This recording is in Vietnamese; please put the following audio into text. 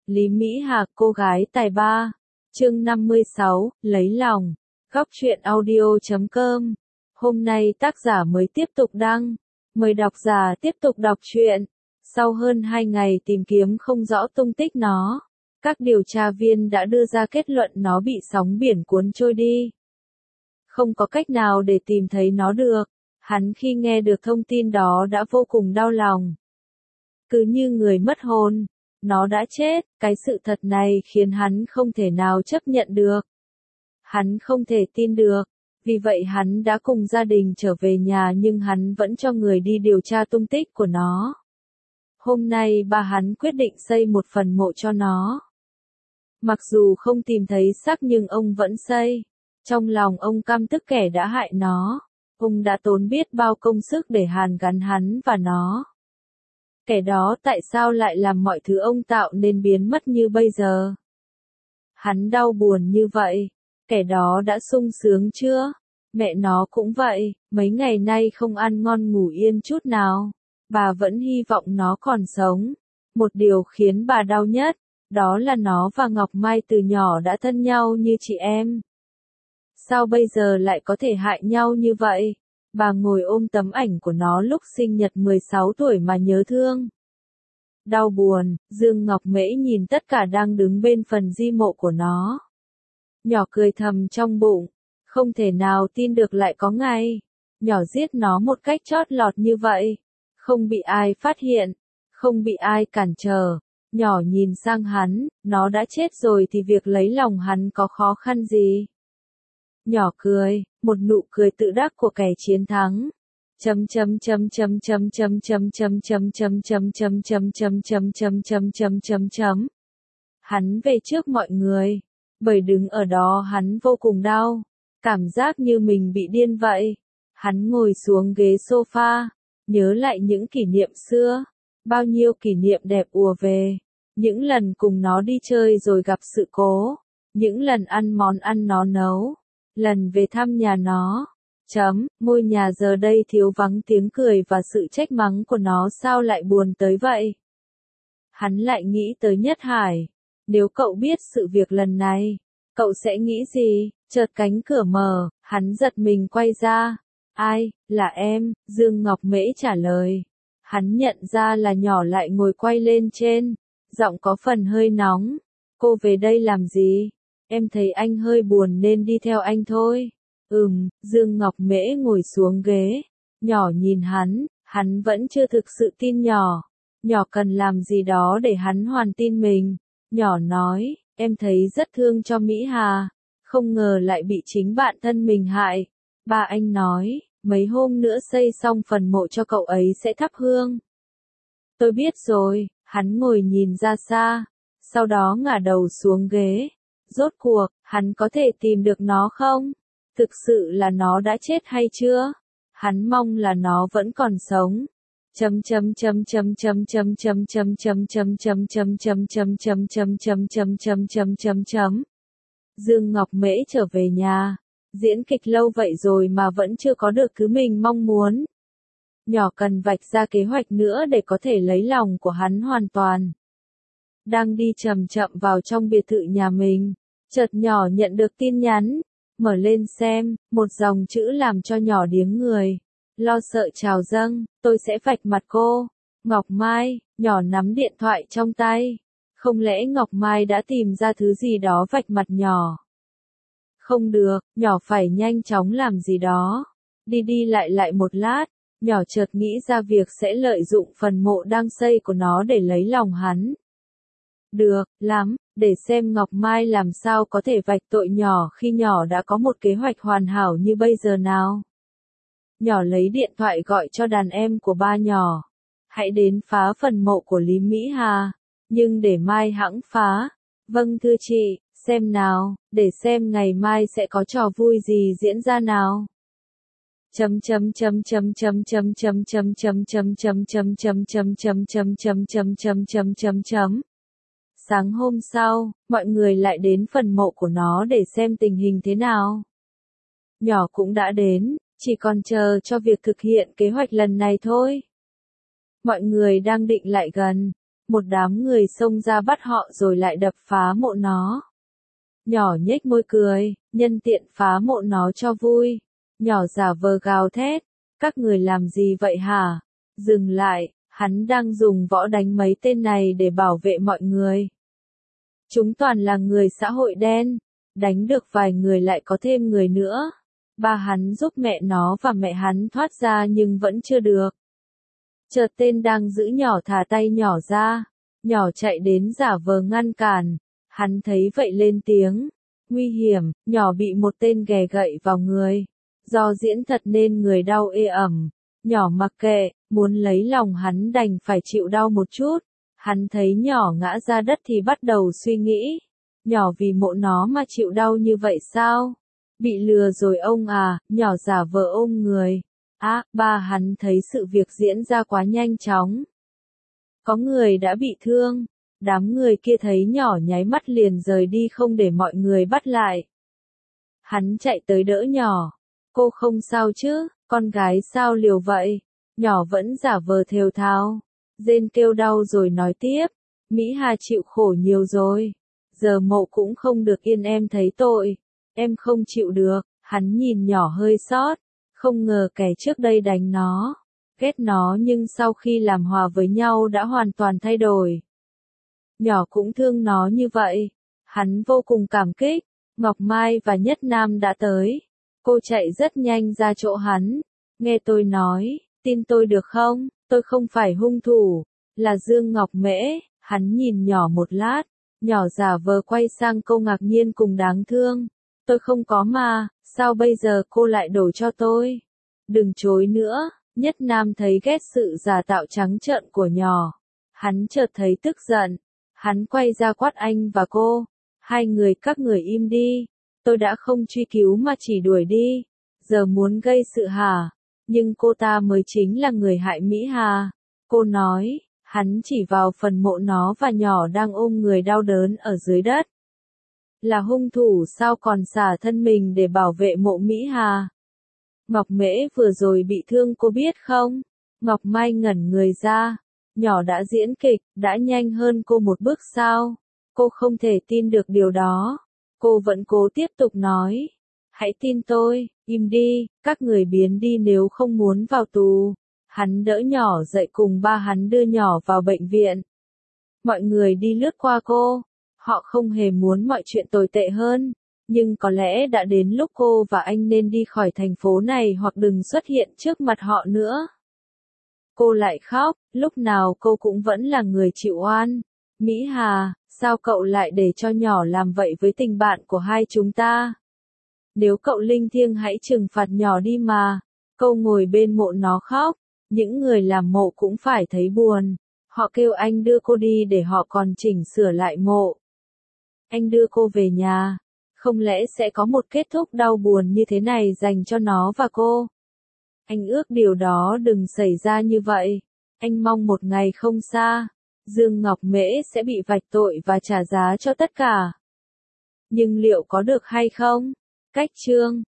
Lý Mỹ Hà, cô gái tài ba. Chương 56, lấy lòng. Góc truyện audio.com. Hôm nay tác giả mới tiếp tục đăng. Mời độc giả tiếp tục đọc truyện. Sau hơn 2 ngày tìm kiếm không rõ tung tích nó, các điều tra viên đã đưa ra kết luận nó bị sóng biển cuốn trôi đi. Không có cách nào để tìm thấy nó được. Hắn khi nghe được thông tin đó đã vô cùng đau lòng. Cứ như người mất hồn. Nó đã chết, cái sự thật này khiến hắn không thể nào chấp nhận được. Hắn không thể tin được, vì vậy hắn đã cùng gia đình trở về nhà nhưng hắn vẫn cho người đi điều tra tung tích của nó. Hôm nay ba hắn quyết định xây một phần mộ cho nó. Mặc dù không tìm thấy xác nhưng ông vẫn xây. Trong lòng ông căm tức kẻ đã hại nó. Ông đã tốn biết bao công sức để hàn gắn hắn và nó. Kẻ đó tại sao lại làm mọi thứ ông tạo nên biến mất như bây giờ? Hắn đau buồn như vậy. Kẻ đó đã sung sướng chưa? Mẹ nó cũng vậy, mấy ngày nay không ăn ngon ngủ yên chút nào. Bà vẫn hy vọng nó còn sống. Một điều khiến bà đau nhất, đó là nó và Ngọc Mai từ nhỏ đã thân nhau như chị em. Sao bây giờ lại có thể hại nhau như vậy? Bà ngồi ôm tấm ảnh của nó lúc sinh nhật 16 tuổi mà nhớ thương. Đau buồn, Dương Ngọc Mễ nhìn tất cả đang đứng bên phần di mộ của nó. Nhỏ cười thầm trong bụng, không thể nào tin được lại có ngày. Nhỏ giết nó một cách chót lọt như vậy. Không bị ai phát hiện, không bị ai cản trở. Nhỏ nhìn sang hắn, nó đã chết rồi thì việc lấy lòng hắn có khó khăn gì? Nhỏ cười, một nụ cười tự đắc của kẻ chiến thắng. Hắn về trước mọi người, bởi đứng ở đó hắn vô cùng đau, cảm giác như mình bị điên vậy. Hắn ngồi xuống ghế sofa, nhớ lại những kỷ niệm xưa, bao nhiêu kỷ niệm đẹp ùa về, những lần cùng nó đi chơi rồi gặp sự cố, những lần ăn món ăn nó nấu, lần về thăm nhà nó. Ngôi nhà giờ đây thiếu vắng tiếng cười và sự trách mắng của nó sao lại buồn tới vậy? Hắn lại nghĩ tới Nhất Hải. Nếu cậu biết sự việc lần này, cậu sẽ nghĩ gì? Chợt cánh cửa mở, hắn giật mình quay ra. Ai, là em, Dương Ngọc Mễ trả lời. Hắn nhận ra là nhỏ lại ngồi quay lên trên, giọng có phần hơi nóng. Cô về đây làm gì? Em thấy anh hơi buồn nên đi theo anh thôi. Dương Ngọc Mễ ngồi xuống ghế. Nhỏ nhìn hắn vẫn chưa thực sự tin nhỏ. Nhỏ cần làm gì đó để hắn hoàn tin mình. Nhỏ nói, em thấy rất thương cho Mỹ Hà. Không ngờ lại bị chính bạn thân mình hại. Ba anh nói, mấy hôm nữa xây xong phần mộ cho cậu ấy sẽ thắp hương. Tôi biết rồi, hắn ngồi nhìn ra xa. Sau đó ngả đầu xuống ghế. Rốt cuộc, hắn có thể tìm được nó không? Thực sự là nó đã chết hay chưa? Hắn mong là nó vẫn còn sống. Dương Ngọc Mễ trở về nhà. Diễn kịch lâu vậy rồi mà vẫn chưa có được thứ mình mong muốn. Nhỏ cần vạch ra kế hoạch nữa để có thể lấy lòng của hắn hoàn toàn. Đang đi chậm chậm vào trong biệt thự nhà mình, chợt nhỏ nhận được tin nhắn. Mở lên xem, một dòng chữ làm cho nhỏ điếng người. Lo sợ trào dâng, tôi sẽ vạch mặt cô. Ngọc Mai, nhỏ nắm điện thoại trong tay. Không lẽ Ngọc Mai đã tìm ra thứ gì đó vạch mặt nhỏ? Không được, nhỏ phải nhanh chóng làm gì đó. Đi lại một lát, nhỏ chợt nghĩ ra việc sẽ lợi dụng phần mộ đang xây của nó để lấy lòng hắn. Được, lắm, để xem Ngọc Mai làm sao có thể vạch tội nhỏ khi nhỏ đã có một kế hoạch hoàn hảo như bây giờ nào. Nhỏ lấy điện thoại gọi cho đàn em của ba nhỏ. Hãy đến phá phần mộ của Lý Mỹ Hà. Nhưng để mai hẵng phá. Vâng thưa chị, xem nào, để xem ngày mai sẽ có trò vui gì diễn ra nào. Sáng hôm sau, mọi người lại đến phần mộ của nó để xem tình hình thế nào. Nhỏ cũng đã đến, chỉ còn chờ cho việc thực hiện kế hoạch lần này thôi. Mọi người đang định lại gần, Một đám người xông ra bắt họ rồi lại đập phá mộ nó. Nhỏ nhếch môi cười, nhân tiện phá mộ nó cho vui. Nhỏ giả vờ gào thét, các người làm gì vậy hả? Dừng lại, hắn đang dùng võ đánh mấy tên này để bảo vệ mọi người. Chúng toàn là người xã hội đen, đánh được vài người lại có thêm người nữa. Ba hắn giúp mẹ nó và mẹ hắn thoát ra nhưng vẫn chưa được. Chợt tên đang giữ nhỏ thả tay nhỏ ra, nhỏ chạy đến giả vờ ngăn cản, hắn thấy vậy lên tiếng, nguy hiểm, nhỏ bị một tên ghè gậy vào người. Do diễn thật nên người đau ê ẩm, nhỏ mặc kệ, muốn lấy lòng hắn đành phải chịu đau một chút. Hắn thấy nhỏ ngã ra đất thì bắt đầu suy nghĩ, nhỏ vì mộ nó mà chịu đau như vậy sao? Bị lừa rồi ông à, nhỏ giả vờ ôm người. Ba hắn thấy sự việc diễn ra quá nhanh chóng. Có người đã bị thương, đám người kia thấy nhỏ nháy mắt liền rời đi không để mọi người bắt lại. Hắn chạy tới đỡ nhỏ, cô không sao chứ, con gái sao liều vậy? Nhỏ vẫn giả vờ thều thào. Rên kêu đau rồi nói tiếp, Mỹ Hà chịu khổ nhiều rồi, giờ mộ cũng không được yên em thấy tội, em không chịu được. Hắn nhìn nhỏ hơi xót, không ngờ kẻ trước đây đánh nó, ghét nó nhưng sau khi làm hòa với nhau đã hoàn toàn thay đổi. Nhỏ cũng thương nó như vậy, hắn vô cùng cảm kích. Ngọc Mai và Nhất Nam đã tới, cô chạy rất nhanh ra chỗ hắn, nghe tôi nói, tin tôi được không? Tôi không phải hung thủ, là Dương Ngọc Mễ. Hắn nhìn nhỏ một lát, nhỏ giả vờ quay sang câu ngạc nhiên cùng đáng thương. Tôi không có mà, sao bây giờ cô lại đổ cho tôi? Đừng chối nữa. Nhất Nam thấy ghét sự giả tạo trắng trợn của nhỏ. Hắn chợt thấy tức giận. Hắn quay ra quát anh và cô. Hai người các người im đi. Tôi đã không truy cứu mà chỉ đuổi đi. Giờ muốn gây sự hả? Nhưng cô ta mới chính là người hại Mỹ Hà. Cô nói, hắn chỉ vào phần mộ nó và nhỏ đang ôm người đau đớn ở dưới đất. Là hung thủ sao còn xả thân mình để bảo vệ mộ Mỹ Hà? Ngọc Mễ vừa rồi bị thương cô biết không? Ngọc Mai ngẩn người ra. Nhỏ đã diễn kịch, đã nhanh hơn cô một bước sao? Cô không thể tin được điều đó. Cô vẫn cố tiếp tục nói. Hãy tin tôi, im đi, các người biến đi nếu không muốn vào tù. Hắn đỡ nhỏ dậy cùng ba hắn đưa nhỏ vào bệnh viện. Mọi người đi lướt qua cô. Họ không hề muốn mọi chuyện tồi tệ hơn. Nhưng có lẽ đã đến lúc cô và anh nên đi khỏi thành phố này hoặc đừng xuất hiện trước mặt họ nữa. Cô lại khóc, lúc nào cô cũng vẫn là người chịu oan. Mỹ Hà, sao cậu lại để cho nhỏ làm vậy với tình bạn của hai chúng ta? Nếu cậu linh thiêng hãy trừng phạt nhỏ đi mà. Cô ngồi bên mộ nó khóc. Những người làm mộ cũng phải thấy buồn. Họ kêu anh đưa cô đi để họ còn chỉnh sửa lại mộ. Anh đưa cô về nhà. Không lẽ sẽ có một kết thúc đau buồn như thế này dành cho nó và cô? Anh ước điều đó đừng xảy ra như vậy. Anh mong một ngày không xa, Dương Ngọc Mễ sẽ bị vạch tội và trả giá cho tất cả. Nhưng liệu có được hay không? Cách chương